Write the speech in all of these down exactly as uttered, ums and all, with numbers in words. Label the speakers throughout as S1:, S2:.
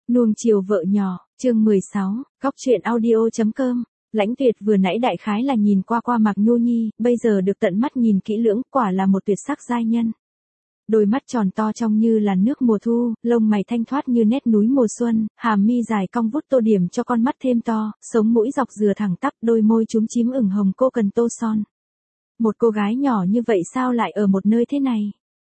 S1: Nuông chiều vợ nhỏ, chương mười sáu, Cóc truyện audio chấm com. Lãnh Tuyệt vừa nãy đại khái là nhìn qua qua Mạc Nhu Nhi, bây giờ được tận mắt nhìn kỹ lưỡng, quả là một tuyệt sắc giai nhân. Đôi mắt tròn to trong như là nước mùa thu, lông mày thanh thoát như nét núi mùa xuân, hàm mi dài cong vút tô điểm cho con mắt thêm to, sống mũi dọc dừa thẳng tắp, đôi môi chúm chím ửng hồng cô cần tô son. Một cô gái nhỏ như vậy sao lại ở một nơi thế này?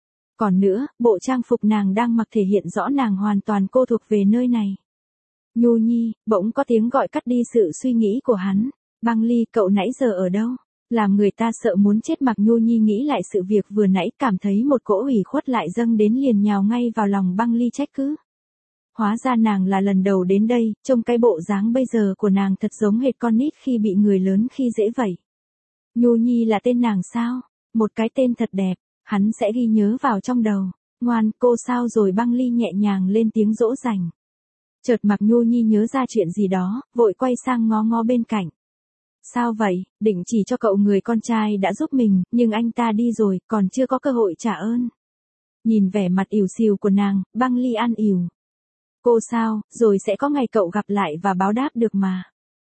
S1: Còn nữa, bộ trang phục nàng đang mặc thể hiện rõ nàng hoàn toàn cô thuộc về nơi này. Nhu Nhi, bỗng có tiếng gọi cắt đi sự suy nghĩ của hắn. Băng Ly, cậu nãy giờ ở đâu? Làm người ta sợ muốn chết. Mạc Nhu Nhi nghĩ lại sự việc vừa nãy, cảm thấy một cỗ ủy khuất lại dâng đến, liền nhào ngay vào lòng Băng Ly trách cứ. Hóa ra nàng là lần đầu đến đây, trông cái bộ dáng bây giờ của nàng thật giống hệt con nít khi bị người lớn khi dễ vậy. Nhu Nhi là tên nàng sao? Một cái tên thật đẹp, hắn sẽ ghi nhớ vào trong đầu. Ngoan, cô sao rồi? Băng Ly nhẹ nhàng lên tiếng dỗ dành. Chợt Mạc Nhu Nhi nhớ ra chuyện gì đó, vội quay sang ngó ngó bên cạnh. Sao vậy? Định chỉ cho cậu người con trai đã giúp mình, nhưng anh ta đi rồi, còn chưa có cơ hội trả ơn. Nhìn vẻ mặt ỉu xìu của nàng, Băng Ly an ỉu. Cô sao, rồi sẽ có ngày cậu gặp lại và báo đáp được mà.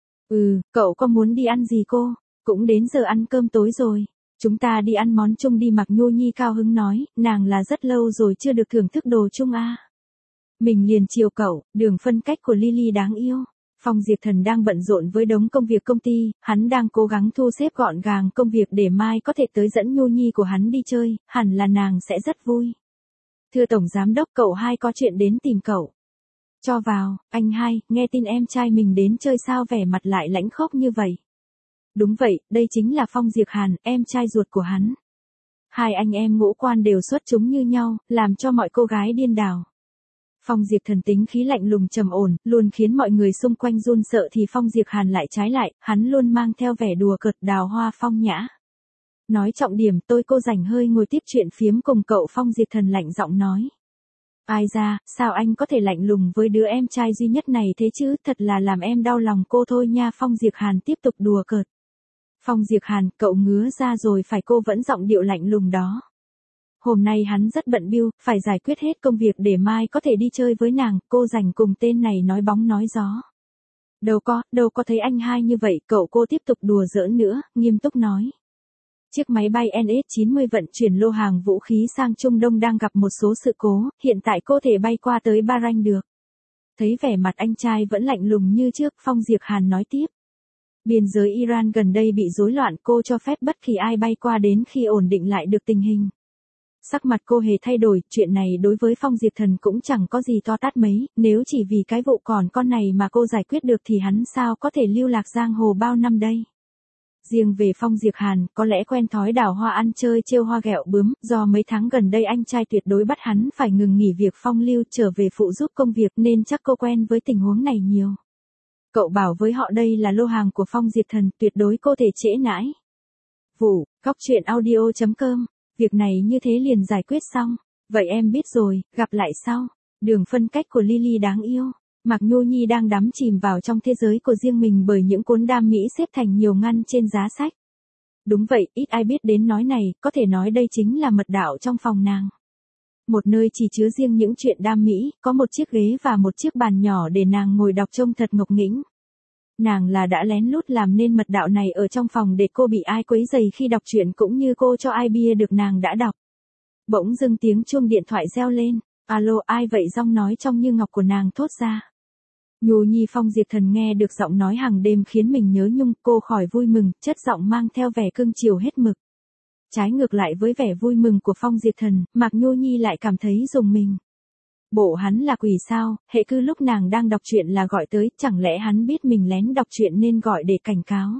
S1: Ừ, cậu có muốn đi ăn gì cô? Cũng đến giờ ăn cơm tối rồi. Chúng ta đi ăn món chung đi. Mạc Nhu Nhi cao hứng nói, nàng là rất lâu rồi chưa được thưởng thức đồ chung à. Mình liền chiều cậu. Đường phân cách của Lily đáng yêu. Phong Diệp Thần đang bận rộn với đống công việc công ty, hắn đang cố gắng thu xếp gọn gàng công việc để mai có thể tới dẫn Nhu Nhi của hắn đi chơi, hẳn là nàng sẽ rất vui. Thưa Tổng Giám Đốc, cậu hai có chuyện đến tìm cậu. Cho vào. Anh hai, nghe tin em trai mình đến chơi sao vẻ mặt lại lãnh khốc như vậy? Đúng vậy, đây chính là Phong Diệp Hàn, em trai ruột của hắn. Hai anh em ngũ quan đều xuất chúng như nhau, làm cho mọi cô gái điên đảo. Phong Diệp Thần tính khí lạnh lùng trầm ổn, luôn khiến mọi người xung quanh run sợ, thì Phong Diệp Hàn lại trái lại, hắn luôn mang theo vẻ đùa cợt đào hoa phong nhã. Nói trọng điểm, tôi cô rảnh hơi ngồi tiếp chuyện phiếm cùng cậu. Phong Diệp Thần lạnh giọng nói. Ai ra, sao anh có thể lạnh lùng với đứa em trai duy nhất này thế chứ, thật là làm em đau lòng cô thôi nha. Phong Diệp Hàn tiếp tục đùa cợt. Phong Diệp Hàn, cậu ngứa ra rồi phải. Cô vẫn giọng điệu lạnh lùng đó. Hôm nay hắn rất bận bịu, phải giải quyết hết công việc để mai có thể đi chơi với nàng. Cô rảnh cùng tên này nói bóng nói gió. Đâu có, đâu có thấy anh hai như vậy. Cậu cô tiếp tục đùa giỡn nữa, nghiêm túc nói. Chiếc máy bay N S chín mươi vận chuyển lô hàng vũ khí sang Trung Đông đang gặp một số sự cố, hiện tại cô thể bay qua tới Bahrain được. Thấy vẻ mặt anh trai vẫn lạnh lùng như trước, Phong Diệp Hàn nói tiếp. Biên giới Iran gần đây bị rối loạn, cô cho phép bất kỳ ai bay qua đến khi ổn định lại được tình hình. Sắc mặt cô hề thay đổi, chuyện này đối với Phong Diệp Thần cũng chẳng có gì to tát mấy, nếu chỉ vì cái vụ còn con này mà cô giải quyết được thì hắn sao có thể lưu lạc giang hồ bao năm đây. Riêng về Phong Diệp Hàn, có lẽ quen thói đào hoa ăn chơi trêu hoa ghẹo bướm, do mấy tháng gần đây anh trai tuyệt đối bắt hắn phải ngừng nghỉ việc phong lưu trở về phụ giúp công việc, nên chắc cô quen với tình huống này nhiều. Cậu bảo với họ đây là lô hàng của Phong Diệp Thần, tuyệt đối cô thể trễ nãi. Vụ, Cóc truyện audio chấm com. Việc này như thế liền giải quyết xong. Vậy em biết rồi, gặp lại sau. Đường phân cách của Lily đáng yêu. Mạc Nhu Nhi đang đắm chìm vào trong thế giới của riêng mình bởi những cuốn đam mỹ xếp thành nhiều ngăn trên giá sách. Đúng vậy, ít ai biết đến nói này, có thể nói đây chính là mật đạo trong phòng nàng. Một nơi chỉ chứa riêng những chuyện đam mỹ, có một chiếc ghế và một chiếc bàn nhỏ để nàng ngồi đọc trông thật ngọc nghĩnh. Nàng là đã lén lút làm nên mật đạo này ở trong phòng để cô bị ai quấy rầy khi đọc truyện, cũng như cô cho ai bia được nàng đã đọc. Bỗng dưng tiếng chuông điện thoại reo lên. Alo, ai vậy? Giọng nói trong như ngọc của nàng thốt ra. Nhu Nhi. Phong Diệp Thần nghe được giọng nói hàng đêm khiến mình nhớ nhung, cô khỏi vui mừng, chất giọng mang theo vẻ cưng chiều hết mực. Trái ngược lại với vẻ vui mừng của Phong Diệp Thần, Mạc Nhu Nhi lại cảm thấy rùng mình. Bộ hắn là quỷ sao, hệ cứ lúc nàng đang đọc truyện là gọi tới, chẳng lẽ hắn biết mình lén đọc truyện nên gọi để cảnh cáo.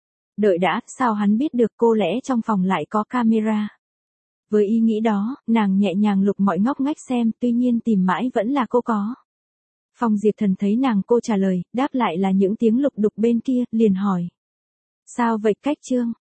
S1: Đợi đã, sao hắn biết được? Cô lẽ trong phòng lại có camera. Với ý nghĩ đó, nàng nhẹ nhàng lục mọi ngóc ngách xem, tuy nhiên tìm mãi vẫn là cô có. Phong Diệp Thần thấy nàng cô trả lời, đáp lại là những tiếng lục đục bên kia, liền hỏi. Sao vậy? Cách Trương,